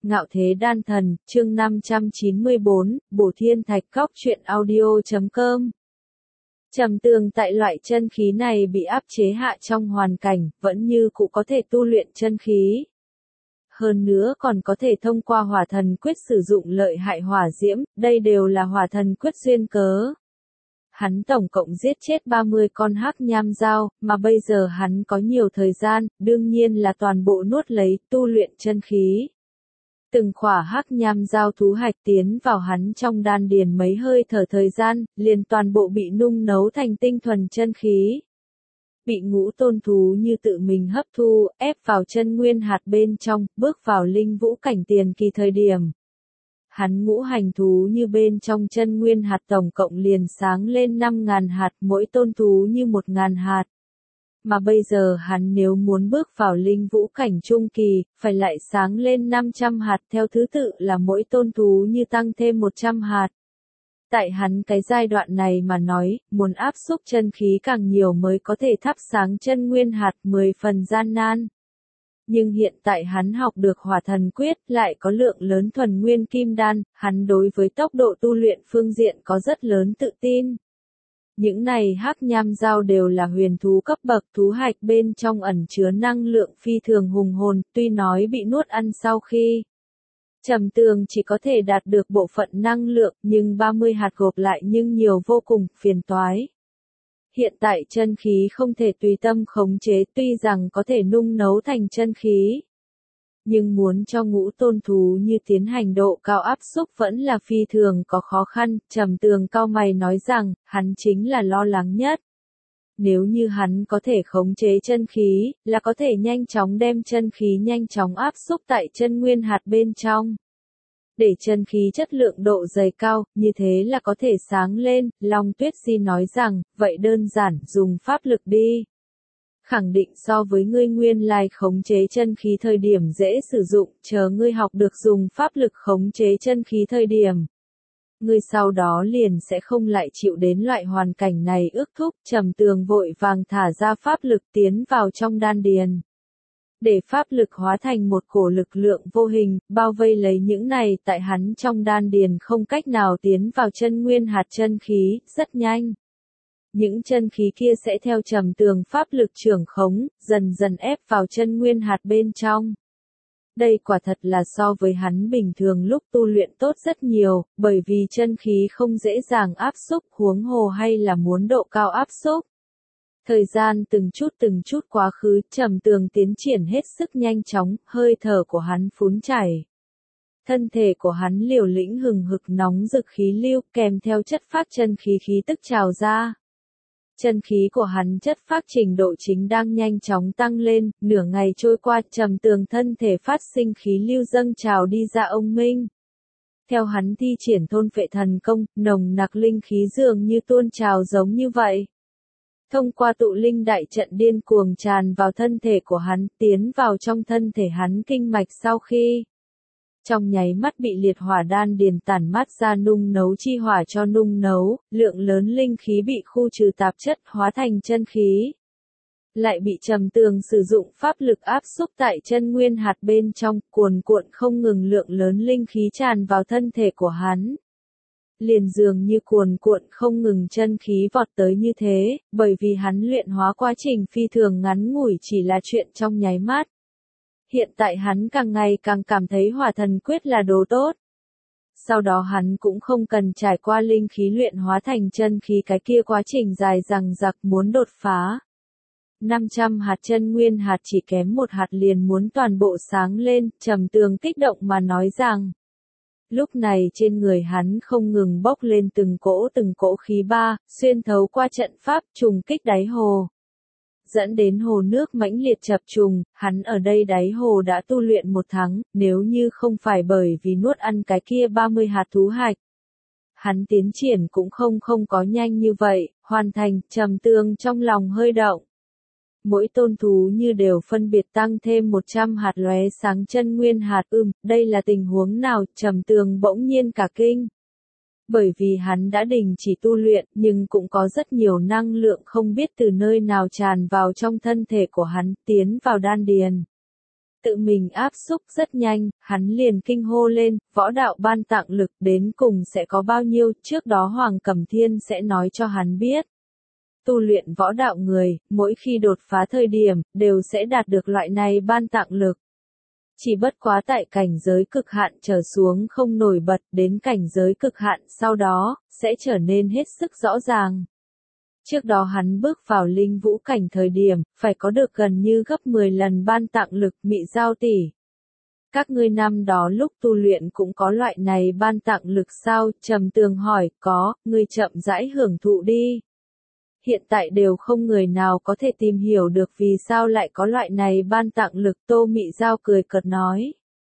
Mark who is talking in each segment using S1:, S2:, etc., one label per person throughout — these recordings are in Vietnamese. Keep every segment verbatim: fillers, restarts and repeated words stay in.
S1: Ngạo Thế Đan Thần, chương năm trăm chín mươi bốn, Bổ Thiên Thạch Cóc truyện audio chấm com. Trầm Tường tại loại chân khí này bị áp chế hạ trong hoàn cảnh, vẫn như cũ có thể tu luyện chân khí. Hơn nữa còn có thể thông qua hỏa thần quyết sử dụng lợi hại hỏa diễm, đây đều là hỏa thần quyết duyên cớ. Hắn tổng cộng giết chết ba mươi con hắc nham dao, mà bây giờ hắn có nhiều thời gian, đương nhiên là toàn bộ nuốt lấy, tu luyện chân khí. Từng khỏa hắc nham dao thú hạch tiến vào hắn trong đan điền mấy hơi thở thời gian, liền toàn bộ bị nung nấu thành tinh thuần chân khí. Bị ngũ tôn thú như tự mình hấp thu, ép vào chân nguyên hạt bên trong, bước vào linh vũ cảnh tiền kỳ thời điểm. Hắn ngũ hành thú như bên trong chân nguyên hạt tổng cộng liền sáng lên năm ngàn hạt, mỗi tôn thú như một ngàn hạt. Mà bây giờ hắn nếu muốn bước vào linh vũ cảnh trung kỳ, phải lại sáng lên năm trăm hạt theo thứ tự là mỗi tôn thú như tăng thêm một trăm hạt. Tại hắn cái giai đoạn này mà nói, muốn áp xúc chân khí càng nhiều mới có thể thắp sáng chân nguyên hạt mười phần gian nan. Nhưng hiện tại hắn học được hỏa thần quyết lại có lượng lớn thuần nguyên kim đan, hắn đối với tốc độ tu luyện phương diện có rất lớn tự tin. Những này hắc nham dao đều là huyền thú cấp bậc thú hạch bên trong ẩn chứa năng lượng phi thường hùng hồn, tuy nói bị nuốt ăn sau khi. Trầm Tường chỉ có thể đạt được bộ phận năng lượng, nhưng ba mươi hạt gộp lại nhưng nhiều vô cùng, phiền toái. Hiện tại chân khí không thể tùy tâm khống chế, tuy rằng có thể nung nấu thành chân khí. Nhưng muốn cho ngũ tôn thú như tiến hành độ cao áp xúc vẫn là phi thường có khó khăn, Trầm Tường cau mày nói rằng, hắn chính là lo lắng nhất. Nếu như hắn có thể khống chế chân khí, là có thể nhanh chóng đem chân khí nhanh chóng áp xúc tại chân nguyên hạt bên trong. Để chân khí chất lượng độ dày cao, như thế là có thể sáng lên, Long Tuyết Di nói rằng, vậy đơn giản, dùng pháp lực đi. Khẳng định so với ngươi nguyên lai khống chế chân khí thời điểm dễ sử dụng, chờ ngươi học được dùng pháp lực khống chế chân khí thời điểm. Ngươi sau đó liền sẽ không lại chịu đến loại hoàn cảnh này ước thúc, Trầm Tường vội vàng thả ra pháp lực tiến vào trong đan điền. Để pháp lực hóa thành một cổ lực lượng vô hình, bao vây lấy những này tại hắn trong đan điền không cách nào tiến vào chân nguyên hạt chân khí, rất nhanh. Những chân khí kia sẽ theo Trầm Tường pháp lực trưởng khống, dần dần ép vào chân nguyên hạt bên trong. Đây quả thật là so với hắn bình thường lúc tu luyện tốt rất nhiều, bởi vì chân khí không dễ dàng áp xúc, huống hồ hay là muốn độ cao áp xúc. Thời gian từng chút từng chút quá khứ, Trầm Tường tiến triển hết sức nhanh chóng, hơi thở của hắn phún chảy. Thân thể của hắn liều lĩnh hừng hực nóng rực khí lưu, kèm theo chất phát chân khí khí tức trào ra. Chân khí của hắn chất phát trình độ chính đang nhanh chóng tăng lên, nửa ngày trôi qua, Trầm Tường thân thể phát sinh khí lưu dâng trào đi ra ông minh. Theo hắn thi triển thôn phệ thần công, nồng nặc linh khí dường như tuôn trào giống như vậy. Thông qua tụ linh đại trận điên cuồng tràn vào thân thể của hắn, tiến vào trong thân thể hắn kinh mạch sau khi. Trong nháy mắt bị liệt hỏa đan điền tản mát ra nung nấu chi hỏa cho nung nấu, lượng lớn linh khí bị khu trừ tạp chất hóa thành chân khí. Lại bị Trầm Tường sử dụng pháp lực áp xúc tại chân nguyên hạt bên trong, cuồn cuộn không ngừng lượng lớn linh khí tràn vào thân thể của hắn. Liền dường như cuồn cuộn không ngừng chân khí vọt tới như thế, bởi vì hắn luyện hóa quá trình phi thường ngắn ngủi chỉ là chuyện trong nháy mắt. Hiện tại hắn càng ngày càng cảm thấy hỏa thần quyết là đồ tốt. Sau đó hắn cũng không cần trải qua linh khí luyện hóa thành chân khí cái kia quá trình dài dằng dặc muốn đột phá. năm trăm hạt chân nguyên hạt chỉ kém một hạt liền muốn toàn bộ sáng lên, Trầm Tường kích động mà nói rằng. Lúc này trên người hắn không ngừng bốc lên từng cỗ từng cỗ khí ba, xuyên thấu qua trận pháp trùng kích đáy hồ. Dẫn đến hồ nước mãnh liệt chập trùng, hắn ở đây đáy hồ đã tu luyện một tháng, nếu như không phải bởi vì nuốt ăn cái kia ba mươi hạt thú hạch. Hắn tiến triển cũng không không có nhanh như vậy, hoàn thành, Trầm Tường trong lòng hơi động. Mỗi tôn thú như đều phân biệt tăng thêm một trăm hạt lóe sáng chân nguyên hạt ưm, đây là tình huống nào, Trầm Tường bỗng nhiên cả kinh. Bởi vì hắn đã đình chỉ tu luyện, nhưng cũng có rất nhiều năng lượng không biết từ nơi nào tràn vào trong thân thể của hắn, tiến vào đan điền. tự mình áp xúc rất nhanh, hắn liền kinh hô lên, võ đạo ban tặng lực đến cùng sẽ có bao nhiêu, trước đó Hoàng Cẩm Thiên sẽ nói cho hắn biết. Tu luyện võ đạo người, mỗi khi đột phá thời điểm, đều sẽ đạt được loại này ban tặng lực. Chỉ bất quá tại cảnh giới cực hạn trở xuống không nổi bật, đến cảnh giới cực hạn sau đó, sẽ trở nên hết sức rõ ràng. Trước đó hắn bước vào linh vũ cảnh thời điểm, phải có được gần như gấp mười lần ban tặng lực Mị Giao tỷ. Các ngươi năm đó lúc tu luyện cũng có loại này ban tặng lực sao? Trầm Tường hỏi, có, ngươi chậm rãi hưởng thụ đi. Hiện tại đều không người nào có thể tìm hiểu được vì sao lại có loại này ban tặng lực. Tô Mị Giao cười cợt nói.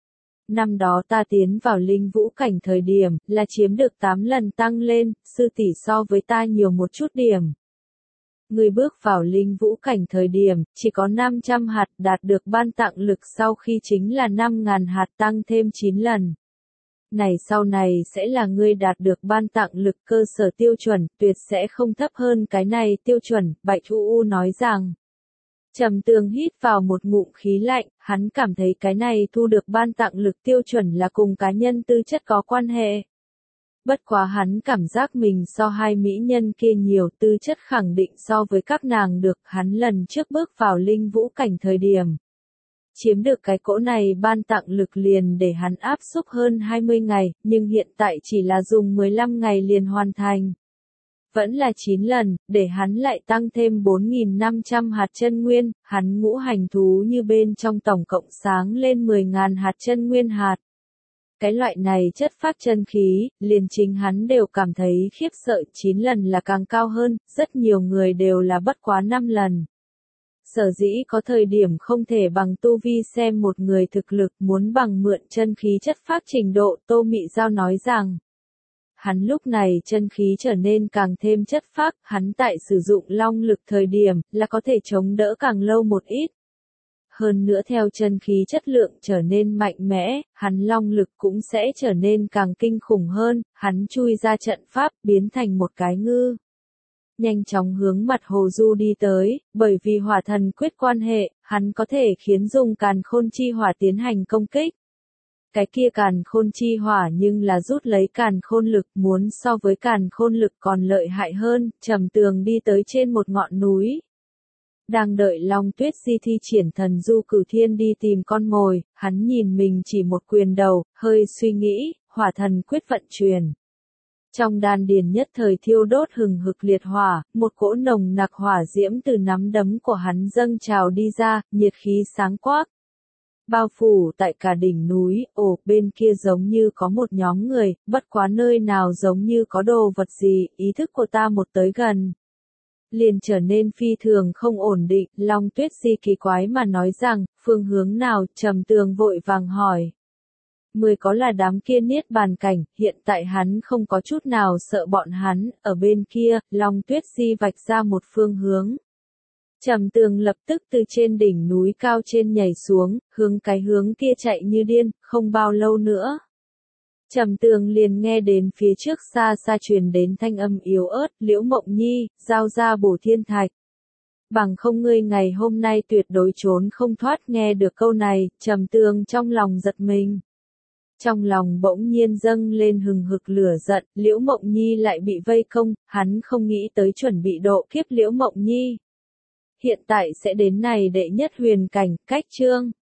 S1: Năm đó ta tiến vào linh vũ cảnh thời điểm, là chiếm được tám lần tăng lên, sư tỷ so với ta nhiều một chút điểm. Người bước vào linh vũ cảnh thời điểm, chỉ có năm trăm hạt đạt được ban tặng lực sau khi chính là năm nghìn hạt tăng thêm chín lần. Này sau này sẽ là ngươi đạt được ban tặng lực cơ sở tiêu chuẩn, tuyệt sẽ không thấp hơn cái này tiêu chuẩn, Bạch U U nói rằng. Trầm Tường hít vào một ngụm khí lạnh, hắn cảm thấy cái này thu được ban tặng lực tiêu chuẩn là cùng cá nhân tư chất có quan hệ. Bất quá hắn cảm giác mình so hai mỹ nhân kia nhiều tư chất khẳng định so với các nàng được, hắn lần trước bước vào linh vũ cảnh thời điểm. Chiếm được cái cỗ này ban tặng lực liền để hắn áp xúc hơn hai mươi ngày, nhưng hiện tại chỉ là dùng mười lăm ngày liền hoàn thành. Vẫn là chín lần, để hắn lại tăng thêm bốn nghìn năm trăm hạt chân nguyên, hắn ngũ hành thú như bên trong tổng cộng sáng lên mười nghìn hạt chân nguyên hạt. Cái loại này chất phát chân khí, liền chính hắn đều cảm thấy khiếp sợ, chín lần là càng cao hơn, rất nhiều người đều là bất quá năm lần. Sở dĩ có thời điểm không thể bằng tu vi xem một người thực lực, muốn bằng mượn chân khí chất phát trình độ, Tô Mị Giao nói rằng. Hắn lúc này chân khí trở nên càng thêm chất phác, hắn tại sử dụng long lực thời điểm, là có thể chống đỡ càng lâu một ít. Hơn nữa theo chân khí chất lượng trở nên mạnh mẽ, hắn long lực cũng sẽ trở nên càng kinh khủng hơn, hắn chui ra trận pháp, biến thành một cái ngư. Nhanh chóng hướng mặt Hồ Du đi tới, bởi vì hỏa thần quyết quan hệ, hắn có thể khiến dùng càn khôn chi hỏa tiến hành công kích. Cái kia càn khôn chi hỏa nhưng là rút lấy càn khôn lực, muốn so với càn khôn lực còn lợi hại hơn. Trầm Tường đi tới trên một ngọn núi. Đang đợi Long Tuyết Di thi triển thần du cửu thiên đi tìm con mồi, hắn nhìn mình chỉ một quyền đầu, hơi suy nghĩ, hỏa thần quyết vận chuyển. Trong đan điền nhất thời thiêu đốt hừng hực liệt hỏa, một cỗ nồng nặc hỏa diễm từ nắm đấm của hắn dâng trào đi ra, nhiệt khí sáng quắc. Bao phủ tại cả đỉnh núi, ồ, bên kia giống như có một nhóm người, bất quá nơi nào giống như có đồ vật gì, ý thức của ta một tới gần. Liền trở nên phi thường không ổn định, Long Tuyết Di kỳ quái mà nói rằng, phương hướng nào, Trầm Tường vội vàng hỏi. Mười có là đám kia niết bàn cảnh, hiện tại hắn không có chút nào sợ bọn hắn, ở bên kia, Long Tuyết Di vạch ra một phương hướng. Trầm Tường lập tức từ trên đỉnh núi cao trên nhảy xuống, hướng cái hướng kia chạy như điên, không bao lâu nữa. Trầm Tường liền nghe đến phía trước xa xa truyền đến thanh âm yếu ớt, Liễu Mộng Nhi, giao ra bổ thiên thạch. Bằng không ngươi ngày hôm nay tuyệt đối trốn không thoát. Nghe được câu này, Trầm Tường trong lòng giật mình. Trong lòng bỗng nhiên dâng lên hừng hực lửa giận, Liễu Mộng Nhi lại bị vây công, hắn không nghĩ tới chuẩn bị độ kiếp Liễu Mộng Nhi. Hiện tại sẽ đến này đệ nhất huyền cảnh, cách chương.